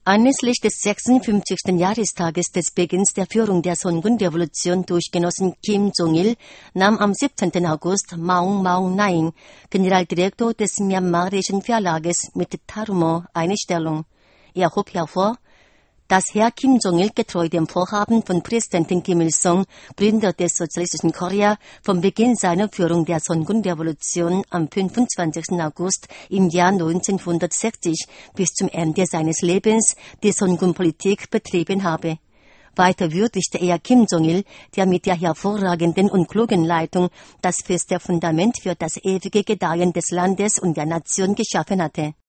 Anlässlich des 56. Jahrestages des Beginns der Führung der Songun-Revolution durch Genossen Kim Jong-il nahm am 17. August Maung Maung Naing, Generaldirektor des myanmarischen Verlages, mit Tarumo eine Stellung. Er hob hervor, dass Herr Kim Jong-il getreu dem Vorhaben von Präsidentin Kim Il-sung, Gründer des sozialistischen Korea, vom Beginn seiner Führung der Songun-Revolution am 25. August im Jahr 1960 bis zum Ende seines Lebens die Songun-Politik betrieben habe. Weiter würdigte er Kim Jong-il, der mit der hervorragenden und klugen Leitung das feste Fundament für das ewige Gedeihen des Landes und der Nation geschaffen hatte.